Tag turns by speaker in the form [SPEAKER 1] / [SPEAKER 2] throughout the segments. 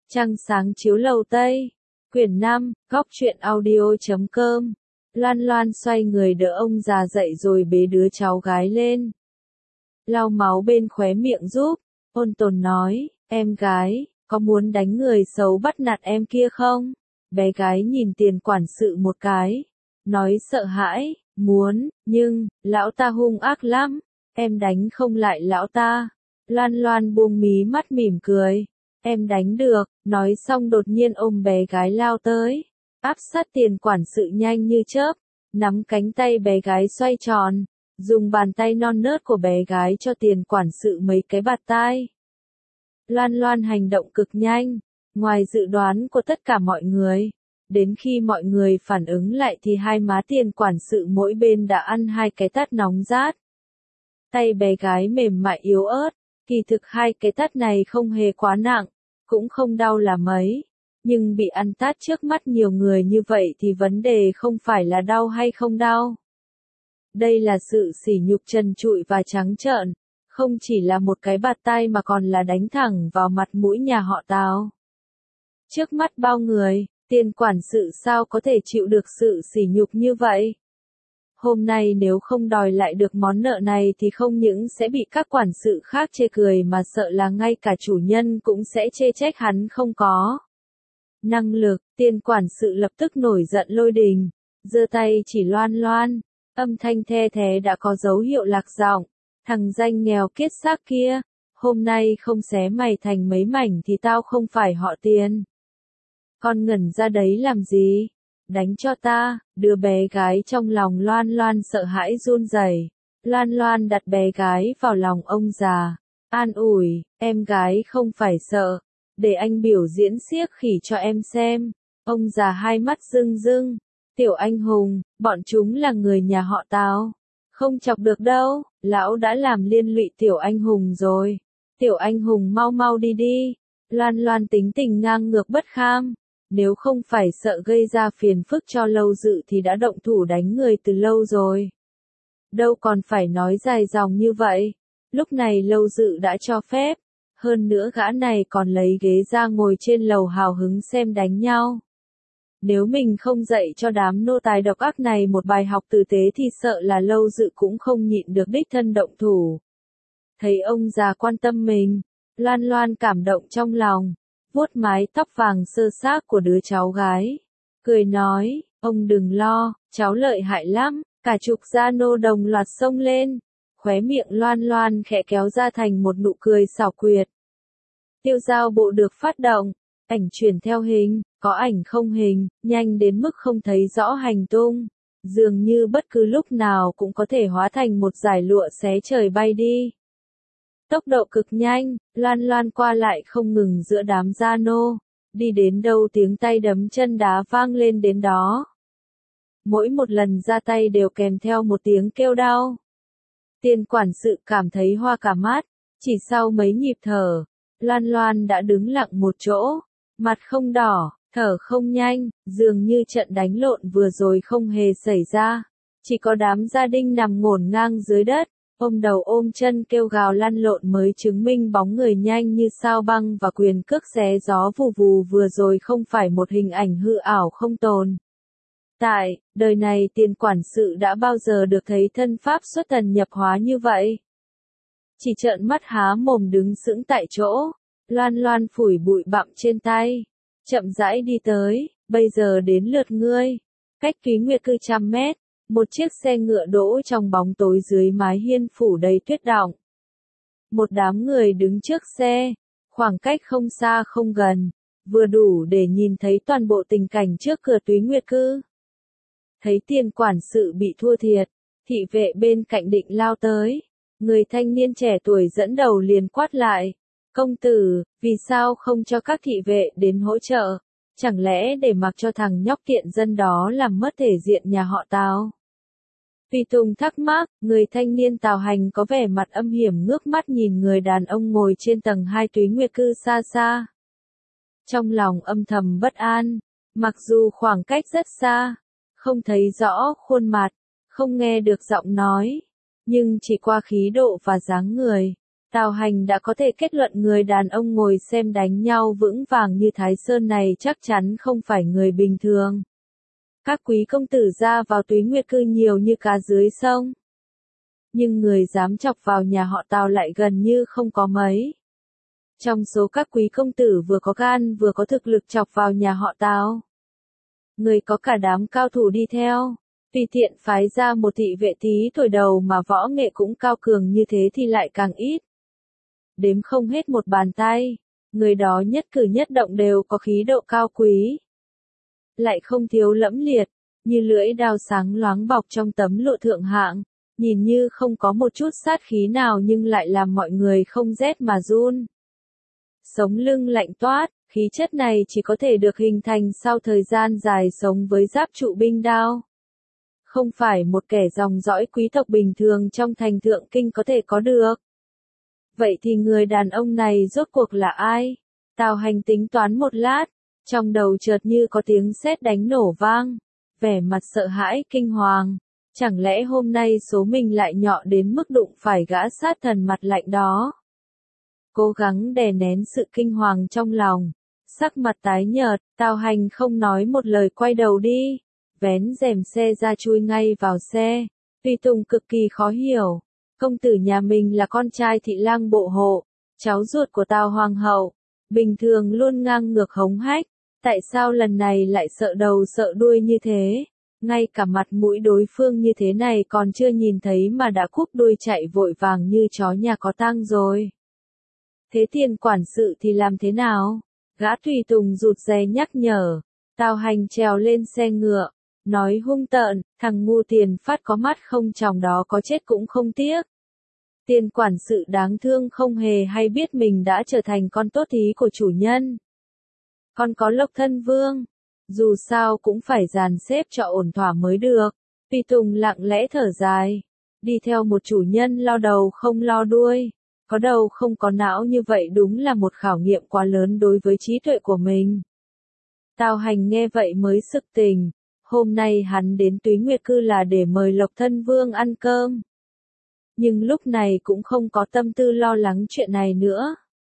[SPEAKER 1] Trăng sáng chiếu lầu Tây. Quyển 5, góc truyện audio.com. Loan Loan xoay người đỡ ông già dậy rồi bế đứa cháu gái lên. Lau máu bên khóe miệng giúp, ôn tồn nói, em gái, có muốn đánh người xấu bắt nạt em kia không? Bé gái nhìn Tiền quản sự một cái, nói sợ hãi, muốn, nhưng, lão ta hung ác lắm, em đánh không lại lão ta. Loan Loan buông mí mắt mỉm cười, em đánh được, nói xong đột nhiên ôm bé gái lao tới, áp sát Tiền quản sự nhanh như chớp, nắm cánh tay bé gái xoay tròn, dùng bàn tay non nớt của bé gái cho Tiền quản sự mấy cái bạt tai. Loan Loan hành động cực nhanh, ngoài dự đoán của tất cả mọi người. Đến khi mọi người phản ứng lại thì hai má Tiền quản sự mỗi bên đã ăn hai cái tát nóng rát. Tay bé gái mềm mại yếu ớt, kỳ thực hai cái tát này không hề quá nặng, cũng không đau là mấy. Nhưng bị ăn tát trước mắt nhiều người như vậy thì vấn đề không phải là đau hay không đau. Đây là sự sỉ nhục trần trụi và trắng trợn, không chỉ là một cái bạt tai mà còn là đánh thẳng vào mặt mũi nhà họ Tào. Trước mắt bao người, Tiền quản sự sao có thể chịu được sự sỉ nhục như vậy? Hôm nay nếu không đòi lại được món nợ này thì không những sẽ bị các quản sự khác chê cười mà sợ là ngay cả chủ nhân cũng sẽ chê trách hắn không có năng lực. Tiền quản sự lập tức nổi giận lôi đình, giơ tay chỉ Loan Loan, âm thanh the thé đã có dấu hiệu lạc giọng, thằng danh nghèo kiết xác kia, hôm nay không xé mày thành mấy mảnh thì tao không phải họ Tiền. Con ngẩn ra đấy làm gì? Đánh cho ta. Đưa bé gái trong lòng Loan Loan sợ hãi run rẩy. Loan Loan đặt bé gái vào lòng ông già, an ủi, em gái không phải sợ, để anh biểu diễn xiếc khỉ cho em xem. Ông già hai mắt rưng rưng, Tiểu anh hùng, bọn chúng là người nhà họ Tào, không chọc được đâu, lão đã làm liên lụy Tiểu anh hùng rồi. Tiểu anh hùng mau mau đi đi. Loan Loan tính tình ngang ngược bất kham. Nếu không phải sợ gây ra phiền phức cho Lâu Dự thì đã động thủ đánh người từ lâu rồi. Đâu còn phải nói dài dòng như vậy. Lúc này Lâu Dự đã cho phép. Hơn nữa gã này còn lấy ghế ra ngồi trên lầu hào hứng xem đánh nhau. Nếu mình không dạy cho đám nô tài độc ác này một bài học tử tế thì sợ là Lâu Dự cũng không nhịn được đích thân động thủ. Thấy ông già quan tâm mình, Loan Loan cảm động trong lòng, vuốt mái tóc vàng sơ xác của đứa cháu gái, cười nói, ông đừng lo, cháu lợi hại lắm. Cả chục gia nô đồng loạt xông lên, khóe miệng Loan Loan khẽ kéo ra thành một nụ cười xảo quyệt. Tiêu giao bộ được phát động, ảnh chuyển theo hình, có ảnh không hình, nhanh đến mức không thấy rõ hành tung, dường như bất cứ lúc nào cũng có thể hóa thành một dải lụa xé trời bay đi. Tốc độ cực nhanh, Loan Loan qua lại không ngừng giữa đám gia nô, đi đến đâu tiếng tay đấm chân đá vang lên đến đó. Mỗi một lần ra tay đều kèm theo một tiếng kêu đau. Tiền quản sự cảm thấy hoa cả mắt, chỉ sau mấy nhịp thở, Loan Loan đã đứng lặng một chỗ, mặt không đỏ, thở không nhanh, dường như trận đánh lộn vừa rồi không hề xảy ra. Chỉ có đám gia đình nằm ngổn ngang dưới đất, ôm đầu ôm chân kêu gào lăn lộn mới chứng minh bóng người nhanh như sao băng và quyền cước xé gió vù vù vừa rồi không phải một hình ảnh hư ảo không tồn. Tại đời này Tiền quản sự đã bao giờ được thấy thân pháp xuất thần nhập hóa như vậy. Chỉ trợn mắt há mồm đứng sững tại chỗ, Loan Loan phủi bụi bặm trên tay, chậm rãi đi tới, bây giờ đến lượt ngươi. Cách Túy Nguyệt cư 100 mét, một chiếc xe ngựa đỗ trong bóng tối dưới mái hiên phủ đầy tuyết đọng. Một đám người đứng trước xe, khoảng cách không xa không gần, vừa đủ để nhìn thấy toàn bộ tình cảnh trước cửa Túy Nguyệt cư. Thấy Tiền quản sự bị thua thiệt, thị vệ bên cạnh định lao tới. Người thanh niên trẻ tuổi dẫn đầu liền quát lại. Công tử, vì sao không cho các thị vệ đến hỗ trợ? Chẳng lẽ để mặc cho thằng nhóc tiện dân đó làm mất thể diện nhà họ Tào? Tùy Tùng thắc mắc, người thanh niên Tào Hành có vẻ mặt âm hiểm ngước mắt nhìn người đàn ông ngồi trên tầng 2 Túy Nguyệt cư xa xa. Trong lòng âm thầm bất an, mặc dù khoảng cách rất xa, không thấy rõ khuôn mặt, không nghe được giọng nói, nhưng chỉ qua khí độ và dáng người, Tào Hành đã có thể kết luận người đàn ông ngồi xem đánh nhau vững vàng như Thái Sơn này chắc chắn không phải người bình thường. Các quý công tử ra vào Túy Nguyệt Cư nhiều như cá dưới sông. Nhưng người dám chọc vào nhà họ Tào lại gần như không có mấy. Trong số các quý công tử vừa có gan vừa có thực lực chọc vào nhà họ Tào, người có cả đám cao thủ đi theo, tùy tiện phái ra một thị vệ tí tuổi đầu mà võ nghệ cũng cao cường như thế thì lại càng ít. Đếm không hết một bàn tay, người đó nhất cử nhất động đều có khí độ cao quý. Lại không thiếu lẫm liệt, như lưỡi đao sáng loáng bọc trong tấm lụa thượng hạng, nhìn như không có một chút sát khí nào nhưng lại làm mọi người không rét mà run. Sống lưng lạnh toát, khí chất này chỉ có thể được hình thành sau thời gian dài sống với giáp trụ binh đao. Không phải một kẻ dòng dõi quý tộc bình thường trong thành Thượng Kinh có thể có được. Vậy thì người đàn ông này rốt cuộc là ai? Tào Hành tính toán một lát, trong đầu chợt như có tiếng sét đánh nổ vang, vẻ mặt sợ hãi kinh hoàng. Chẳng lẽ hôm nay số mình lại nhọ đến mức đụng phải gã sát thần mặt lạnh đó? Cố gắng đè nén sự kinh hoàng trong lòng, sắc mặt tái nhợt, Tào Hành không nói một lời quay đầu đi, vén rèm xe ra chui ngay vào xe. Tùy Tùng cực kỳ khó hiểu, công tử nhà mình là con trai thị lang bộ hộ, cháu ruột của Tào Hoàng hậu, bình thường luôn ngang ngược hống hách, tại sao lần này lại sợ đầu sợ đuôi như thế? Ngay cả mặt mũi đối phương như thế này còn chưa nhìn thấy mà đã cúp đuôi chạy vội vàng như chó nhà có tang rồi. Thế Tiền quản sự thì làm thế nào? Gã Tùy Tùng rụt rè nhắc nhở. Tào Hành trèo lên xe ngựa, nói hung tợn, thằng ngu Tiền Phát có mắt không tròng đó có chết cũng không tiếc. Tiền quản sự đáng thương không hề hay biết mình đã trở thành con tốt thí của chủ nhân. Con có Lộc Thân Vương, dù sao cũng phải dàn xếp cho ổn thỏa mới được. Tùy Tùng lặng lẽ thở dài, đi theo một chủ nhân lo đầu không lo đuôi, có đầu không có não như vậy đúng là một khảo nghiệm quá lớn đối với trí tuệ của mình. Tào Hành nghe vậy mới sực tỉnh, hôm nay hắn đến Túy Nguyệt Cư là để mời Lộc Thân Vương ăn cơm. Nhưng lúc này cũng không có tâm tư lo lắng chuyện này nữa.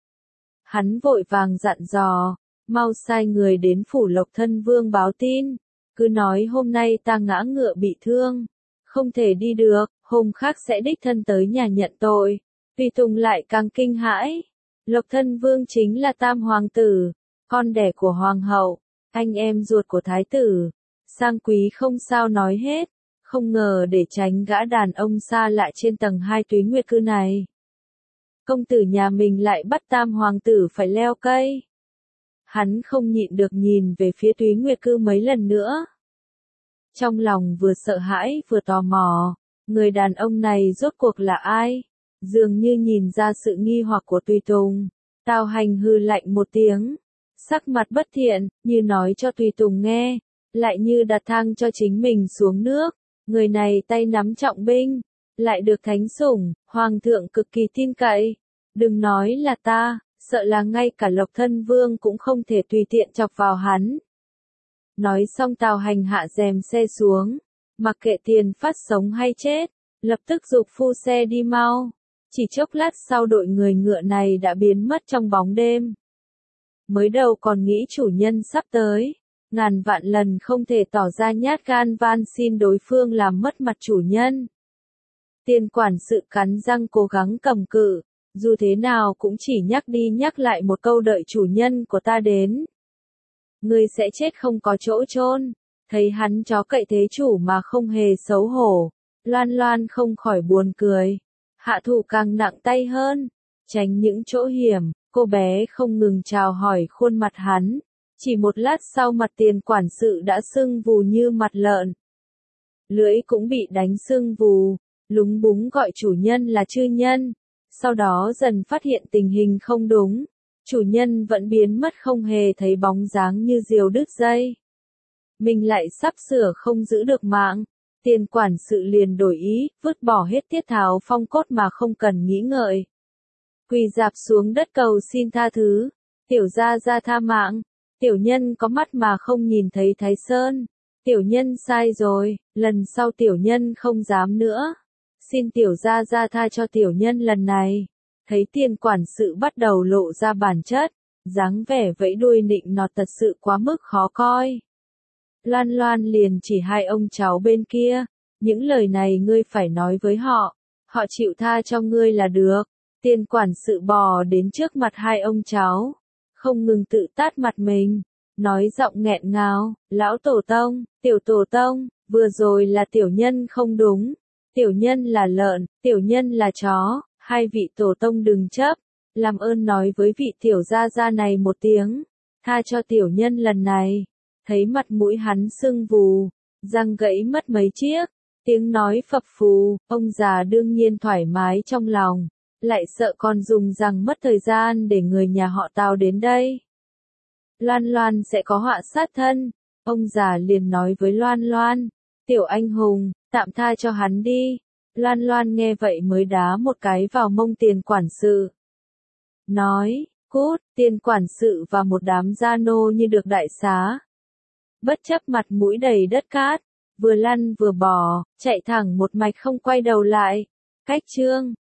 [SPEAKER 1] Hắn vội vàng dặn dò, mau sai người đến phủ Lộc Thân Vương báo tin, cứ nói hôm nay ta ngã ngựa bị thương, không thể đi được, hôm khác sẽ đích thân tới nhà nhận tội. Tùy Tùng lại càng kinh hãi, Lộc Thân Vương chính là Tam Hoàng tử, con đẻ của Hoàng hậu, anh em ruột của Thái tử, sang quý không sao nói hết, không ngờ để tránh gã đàn ông xa lạ trên tầng 2 Túy Nguyệt Cư này. Công tử nhà mình lại bắt Tam Hoàng tử phải leo cây. Hắn không nhịn được nhìn về phía Túy Nguyệt Cư mấy lần nữa. Trong lòng vừa sợ hãi vừa tò mò, người đàn ông này rốt cuộc là ai? Dường như nhìn ra sự nghi hoặc của Tùy Tùng. Tào Hành hừ lạnh một tiếng, sắc mặt bất thiện, như nói cho Tùy Tùng nghe, lại như đặt thang cho chính mình xuống nước. Người này tay nắm trọng binh, lại được thánh sủng, hoàng thượng cực kỳ tin cậy. Đừng nói là ta, sợ là ngay cả Lộc Thân Vương cũng không thể tùy tiện chọc vào hắn. Nói xong Tào Hành hạ rèm xe xuống, mặc kệ Tiền Phát sống hay chết, lập tức giục phu xe đi mau. Chỉ chốc lát sau đội người ngựa này đã biến mất trong bóng đêm. Mới đầu còn nghĩ chủ nhân sắp tới, ngàn vạn lần không thể tỏ ra nhát gan van xin đối phương làm mất mặt chủ nhân. Tiền quản sự cắn răng cố gắng cầm cự, dù thế nào cũng chỉ nhắc đi nhắc lại một câu đợi chủ nhân của ta đến. Ngươi sẽ chết không có chỗ chôn. Thấy hắn chó cậy thế chủ mà không hề xấu hổ, Loan Loan không khỏi buồn cười. Hạ thủ càng nặng tay hơn, tránh những chỗ hiểm, cô bé không ngừng chào hỏi khuôn mặt hắn. Chỉ một lát sau mặt Tiền quản sự đã sưng vù như mặt lợn. Lưỡi cũng bị đánh sưng vù, lúng búng gọi chủ nhân là chư nhân. Sau đó dần phát hiện tình hình không đúng. Chủ nhân vẫn biến mất không hề thấy bóng dáng như diều đứt dây. Mình lại sắp sửa không giữ được mạng. Tiền quản sự liền đổi ý, vứt bỏ hết tiết tháo phong cốt mà không cần nghĩ ngợi. Quỳ rạp xuống đất cầu xin tha thứ. Tiểu gia gia tha mạng. Tiểu nhân có mắt mà không nhìn thấy Thái Sơn. Tiểu nhân sai rồi, lần sau tiểu nhân không dám nữa. Xin tiểu gia gia tha cho tiểu nhân lần này. Thấy tiền quản sự bắt đầu lộ ra bản chất, dáng vẻ vẫy đuôi nịnh nọt thật sự quá mức khó coi. Loan Loan liền chỉ hai ông cháu bên kia, những lời này ngươi phải nói với họ, họ chịu tha cho ngươi là được. Tiền quản sự bò đến trước mặt hai ông cháu, không ngừng tự tát mặt mình, nói giọng nghẹn ngào, lão tổ tông, tiểu tổ tông, vừa rồi là tiểu nhân không đúng, tiểu nhân là lợn, tiểu nhân là chó, hai vị tổ tông đừng chấp, làm ơn nói với vị tiểu gia gia này một tiếng, tha cho tiểu nhân lần này. Thấy mặt mũi hắn sưng vù, răng gãy mất mấy chiếc, tiếng nói phập phù, ông già đương nhiên thoải mái trong lòng, lại sợ con dùng rằng mất thời gian để người nhà họ Tào đến đây. Loan Loan sẽ có họa sát thân, ông già liền nói với Loan Loan, tiểu anh hùng, tạm tha cho hắn đi. Loan Loan nghe vậy mới đá một cái vào mông tiền quản sự. Nói, cút, tiền quản sự và một đám gia nô như được đại xá. Bất chấp mặt mũi đầy đất cát, vừa lăn vừa bò, chạy thẳng một mạch không quay đầu lại. Cách chương